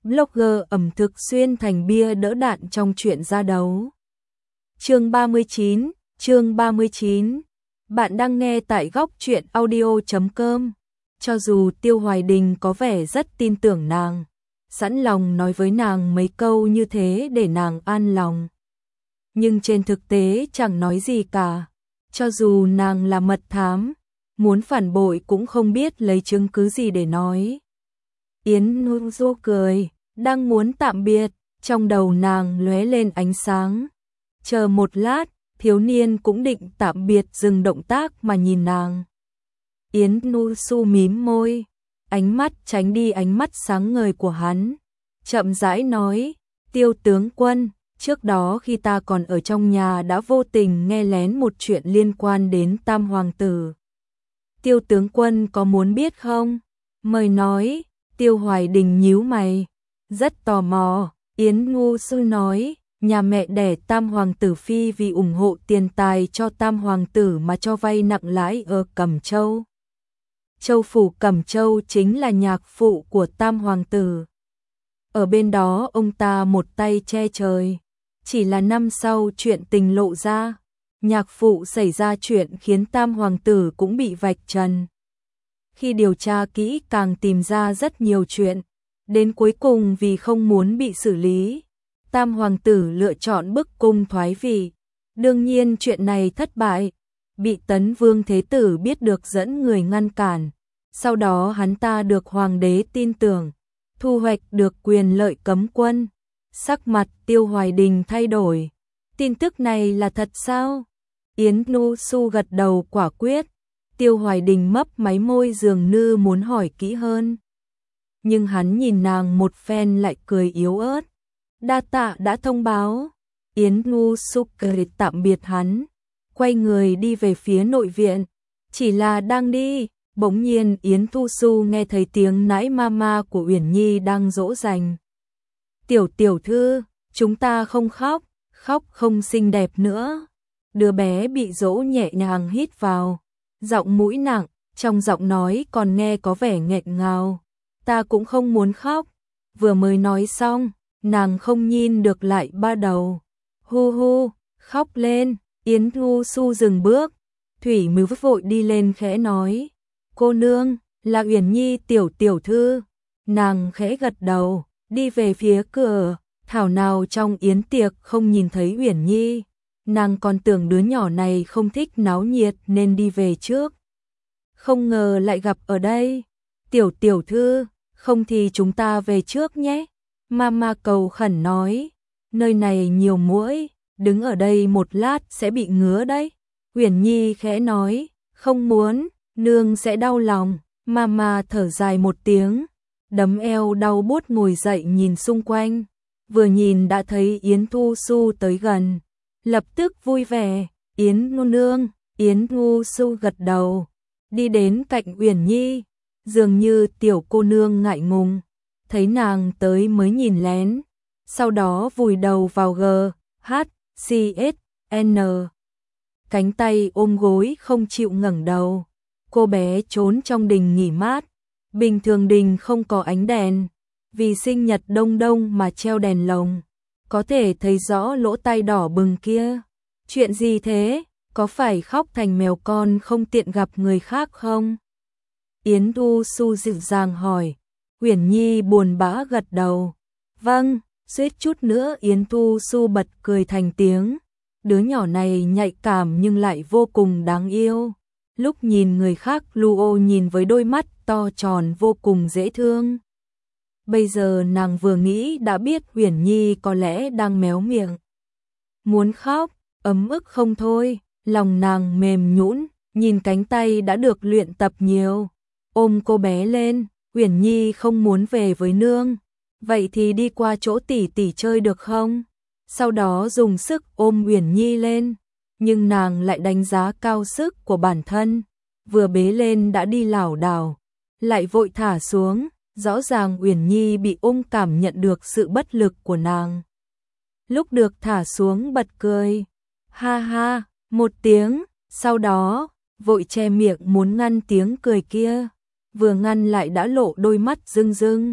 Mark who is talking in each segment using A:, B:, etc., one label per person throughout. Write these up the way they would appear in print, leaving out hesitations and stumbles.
A: blogger ẩm thực xuyên thành bia đỡ đạn trong chuyện ra đấu. Chương 39. Bạn đang nghe tại góc truyện audio.com. Cho dù Tiêu Hoài Đình có vẻ rất tin tưởng nàng, sẵn lòng nói với nàng mấy câu như thế để nàng an lòng, nhưng trên thực tế chẳng nói gì cả. Cho dù nàng là mật thám, muốn phản bội cũng không biết lấy chứng cứ gì để nói. Yến Nu Du cười, đang muốn tạm biệt, trong đầu nàng lóe lên ánh sáng. Chờ một lát, thiếu niên cũng định tạm biệt dừng động tác mà nhìn nàng. Yến Nu Su mím môi, ánh mắt tránh đi ánh mắt sáng ngời của hắn, chậm rãi nói, Tiêu tướng quân, trước đó khi ta còn ở trong nhà đã vô tình nghe lén một chuyện liên quan đến Tam Hoàng tử. Tiêu tướng quân có muốn biết không? Mời nói. Tiêu Hoài Đình nhíu mày, rất tò mò. Yến Nu Sư nói, nhà mẹ đẻ Tam Hoàng tử Phi vì ủng hộ tiền tài cho Tam Hoàng tử mà cho vay nặng lãi ở Cẩm Châu. Châu phủ Cẩm Châu chính là nhạc phụ của Tam Hoàng tử. Ở bên đó ông ta một tay che trời. Chỉ là năm sau chuyện tình lộ ra, nhạc phụ xảy ra chuyện khiến Tam Hoàng tử cũng bị vạch trần. Khi điều tra kỹ càng tìm ra rất nhiều chuyện, đến cuối cùng vì không muốn bị xử lý, Tam Hoàng tử lựa chọn bức cung thoái vị. Đương nhiên chuyện này thất bại, bị Tấn Vương Thế Tử biết được dẫn người ngăn cản. Sau đó hắn ta được Hoàng đế tin tưởng, thu hoạch được quyền lợi cấm quân. Sắc mặt Tiêu Hoài Đình thay đổi. Tin tức này là thật sao? Yến Nu Su gật đầu quả quyết. Tiêu Hoài Đình mấp máy môi dường như muốn hỏi kỹ hơn. Nhưng hắn nhìn nàng một phen lại cười yếu ớt. Đa tạ đã thông báo. Yến Nu Su cười tạm biệt hắn, quay người đi về phía nội viện. Chỉ là đang đi, bỗng nhiên Yến Nu Su nghe thấy tiếng nãi mama của Uyển Nhi đang dỗ dành. Tiểu thư, chúng ta không khóc, khóc không xinh đẹp nữa. Đứa bé bị dỗ nhẹ nhàng hít vào, giọng mũi nặng, trong giọng nói còn nghe có vẻ nghẹn ngào. Ta cũng không muốn khóc. Vừa mới nói xong, nàng không nhìn được lại ba đầu. Hu hu, khóc lên. Yến Nu Su dừng bước, Thủy Mưu vội đi lên khẽ nói, cô nương, là Uyển Nhi tiểu thư. Nàng khẽ gật đầu, đi về phía cửa. Thảo nào trong yến tiệc không nhìn thấy Uyển Nhi, nàng còn tưởng đứa nhỏ này không thích náo nhiệt nên đi về trước. Không ngờ lại gặp ở đây. Tiểu thư, không thì chúng ta về trước nhé. Mama cầu khẩn nói, nơi này nhiều muỗi, đứng ở đây một lát sẽ bị ngứa đấy. Uyển Nhi khẽ nói, không muốn, nương sẽ đau lòng. Mama thở dài một tiếng, đấm eo đau buốt ngồi dậy nhìn xung quanh. Vừa nhìn đã thấy Yến Nu Su tới gần, lập tức vui vẻ. Yến nương. Yến Nu Su gật đầu, đi đến cạnh Uyển Nhi, dường như tiểu cô nương ngại ngùng, thấy nàng tới mới nhìn lén, sau đó vùi đầu vào GHCSN, cánh tay ôm gối không chịu ngẩng đầu. Cô bé trốn trong đình nghỉ mát, bình thường đình không có ánh đèn, vì sinh nhật đông đông mà treo đèn lồng, có thể thấy rõ lỗ tai đỏ bừng kia. Chuyện gì thế? Có phải khóc thành mèo con không tiện gặp người khác không? Yến Nu Su dịu dàng hỏi. Uyển Nhi buồn bã gật đầu. Vâng, suýt chút nữa Yến Nu Su bật cười thành tiếng. Đứa nhỏ này nhạy cảm nhưng lại vô cùng đáng yêu. Lúc nhìn người khác Luo nhìn với đôi mắt to tròn vô cùng dễ thương. Bây giờ nàng vừa nghĩ đã biết Uyển Nhi có lẽ đang méo miệng, muốn khóc, ấm ức không thôi. Lòng nàng mềm nhũn, nhìn cánh tay đã được luyện tập nhiều, ôm cô bé lên. Uyển Nhi không muốn về với nương, vậy thì đi qua chỗ tỷ tỷ chơi được không? Sau đó dùng sức ôm Uyển Nhi lên, nhưng nàng lại đánh giá cao sức của bản thân, vừa bế lên đã đi lảo đảo, lại vội thả xuống. Rõ ràng Uyển Nhi bị ôm cảm nhận được sự bất lực của nàng. Lúc được thả xuống bật cười, ha ha, một tiếng, sau đó vội che miệng muốn ngăn tiếng cười kia, vừa ngăn lại đã lộ đôi mắt rưng rưng.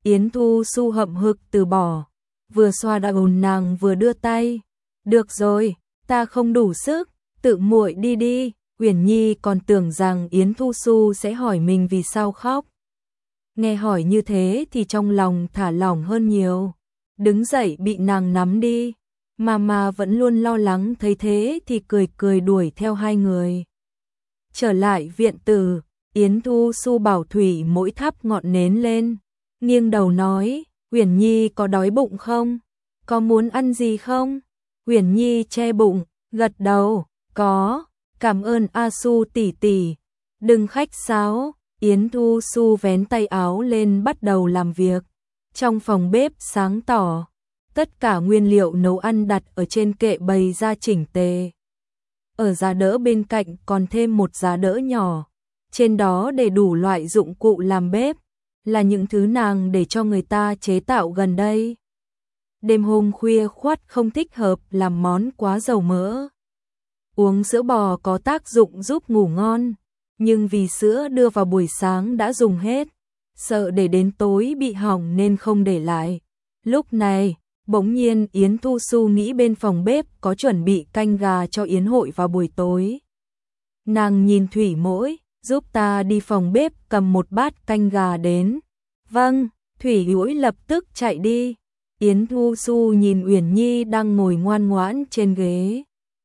A: Yến Thu Xu hậm hực từ bỏ, vừa xoa đầu nàng vừa đưa tay. Được rồi, ta không đủ sức, tự muội đi đi. Uyển Nhi còn tưởng rằng Yến Thu Xu sẽ hỏi mình vì sao khóc. Nghe hỏi như thế thì trong lòng thả lỏng hơn nhiều. Đứng dậy bị nàng nắm đi. Mà vẫn luôn lo lắng thấy thế thì cười cười đuổi theo hai người. Trở lại viện tử, Yến Thu Xu bảo Thủy Mỗi thắp ngọn nến lên. Nghiêng đầu nói, Uyển Nhi có đói bụng không? Có muốn ăn gì không? Uyển Nhi che bụng, gật đầu, có, cảm ơn A Xu tỷ tỷ. Đừng khách sáo. Yến Thu Xu vén tay áo lên bắt đầu làm việc. Trong phòng bếp sáng tỏ, tất cả nguyên liệu nấu ăn đặt ở trên kệ bày ra chỉnh tề. Ở giá đỡ bên cạnh còn thêm một giá đỡ nhỏ, trên đó để đủ loại dụng cụ làm bếp, là những thứ nàng để cho người ta chế tạo gần đây. Đêm hôm khuya khoắt không thích hợp làm món quá dầu mỡ. Uống sữa bò có tác dụng giúp ngủ ngon, nhưng vì sữa đưa vào buổi sáng đã dùng hết, sợ để đến tối bị hỏng nên không để lại. Lúc này, bỗng nhiên Yến Thu Xu nghĩ bên phòng bếp có chuẩn bị canh gà cho yến hội vào buổi tối. Nàng nhìn Thủy Mỗi, giúp ta đi phòng bếp cầm một bát canh gà đến. Vâng, Thủy Mỗi lập tức chạy đi. Yến Thu Xu nhìn Uyển Nhi đang ngồi ngoan ngoãn trên ghế,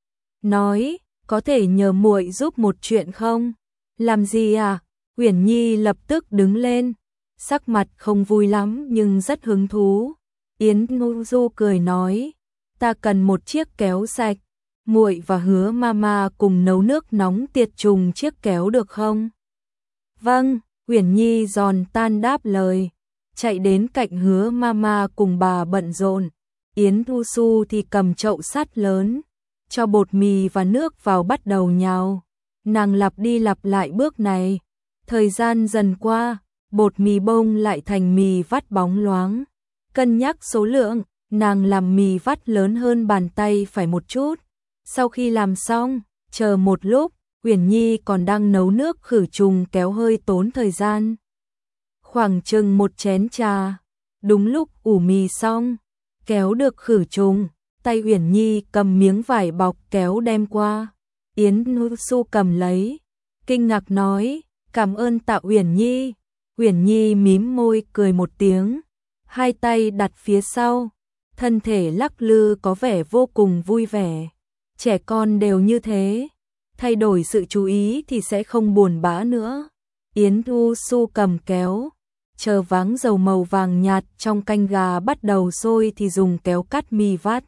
A: nói, có thể nhờ muội giúp một chuyện không? Làm gì à? Uyển Nhi lập tức đứng lên, sắc mặt không vui lắm nhưng rất hứng thú. Yến Thu Xu cười nói, ta cần một chiếc kéo sạch, muội và Hứa Mama cùng nấu nước nóng tiệt trùng chiếc kéo được không? Vâng, Uyển Nhi giòn tan đáp lời, chạy đến cạnh Hứa Mama cùng bà bận rộn. Yến Thu Xu thì cầm chậu sắt lớn, cho bột mì và nước vào bắt đầu nhào. Nàng lặp đi lặp lại bước này. Thời gian dần qua, bột mì bông lại thành mì vắt bóng loáng. Cân nhắc số lượng, nàng làm mì vắt lớn hơn bàn tay phải một chút. Sau khi làm xong, chờ một lúc, Uyển Nhi còn đang nấu nước khử trùng kéo hơi tốn thời gian. Khoảng chừng một chén trà. Đúng lúc ủ mì xong, kéo được khử trùng, tay Uyển Nhi cầm miếng vải bọc kéo đem qua. Yến Thu Xu cầm lấy, kinh ngạc nói, cảm ơn Tạ Uyển Nhi. Uyển Nhi mím môi cười một tiếng, hai tay đặt phía sau, thân thể lắc lư có vẻ vô cùng vui vẻ. Trẻ con đều như thế, thay đổi sự chú ý thì sẽ không buồn bã nữa. Yến Thu Xu cầm kéo, chờ váng dầu màu vàng nhạt trong canh gà bắt đầu sôi thì dùng kéo cắt mì vắt.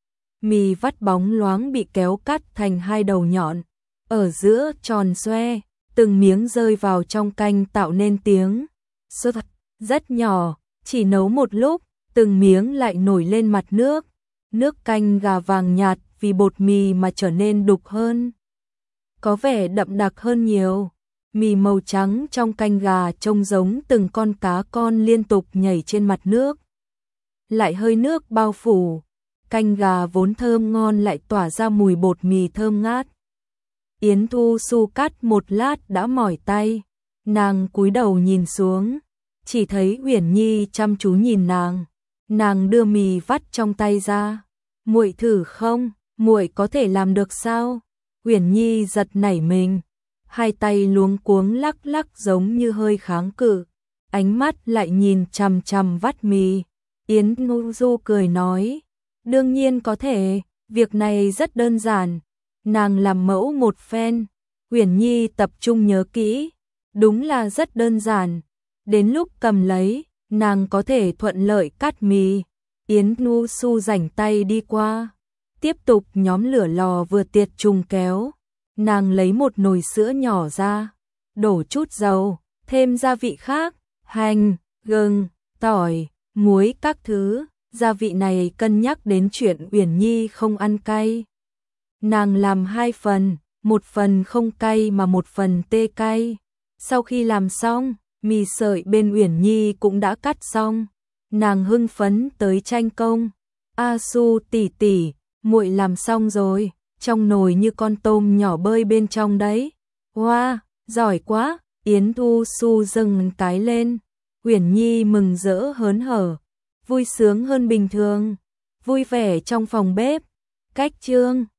A: Mì vắt bóng loáng bị kéo cắt thành hai đầu nhọn, ở giữa tròn xoe, từng miếng rơi vào trong canh tạo nên tiếng sốt rất nhỏ, chỉ nấu một lúc, từng miếng lại nổi lên mặt nước. Nước canh gà vàng nhạt vì bột mì mà trở nên đục hơn, có vẻ đậm đặc hơn nhiều. Mì màu trắng trong canh gà trông giống từng con cá con liên tục nhảy trên mặt nước, lại hơi nước bao phủ. Canh gà vốn thơm ngon lại tỏa ra mùi bột mì thơm ngát. Yến Thu Xu cắt một lát đã mỏi tay, nàng cúi đầu nhìn xuống, chỉ thấy Uyển Nhi chăm chú nhìn nàng. Nàng đưa mì vắt trong tay ra, muội thử không, muội có thể làm được sao? Uyển Nhi giật nảy mình, hai tay luống cuống lắc lắc giống như hơi kháng cự, ánh mắt lại nhìn chằm chằm vắt mì. Yến Thu Xu cười nói, đương nhiên có thể, việc này rất đơn giản. Nàng làm mẫu một phen, Uyển Nhi tập trung nhớ kỹ, đúng là rất đơn giản. Đến lúc cầm lấy, nàng có thể thuận lợi cắt mì. Yến Thu Xu rảnh tay đi qua, tiếp tục nhóm lửa lò vừa tiệt trùng kéo. Nàng lấy một nồi sữa nhỏ ra, đổ chút dầu, thêm gia vị khác, hành, gừng, tỏi, muối các thứ. Gia vị này cân nhắc đến chuyện Uyển Nhi không ăn cay. Nàng làm hai phần, một phần không cay mà một phần tê cay. Sau khi làm xong, mì sợi bên Uyển Nhi cũng đã cắt xong. Nàng hưng phấn tới tranh công. A Xu tỷ tỷ, muội làm xong rồi, trong nồi như con tôm nhỏ bơi bên trong đấy. Wow, giỏi quá. Yến Thu Xu dâng cái lên. Uyển Nhi mừng rỡ hớn hở, vui sướng hơn bình thường, vui vẻ trong phòng bếp. Cách chương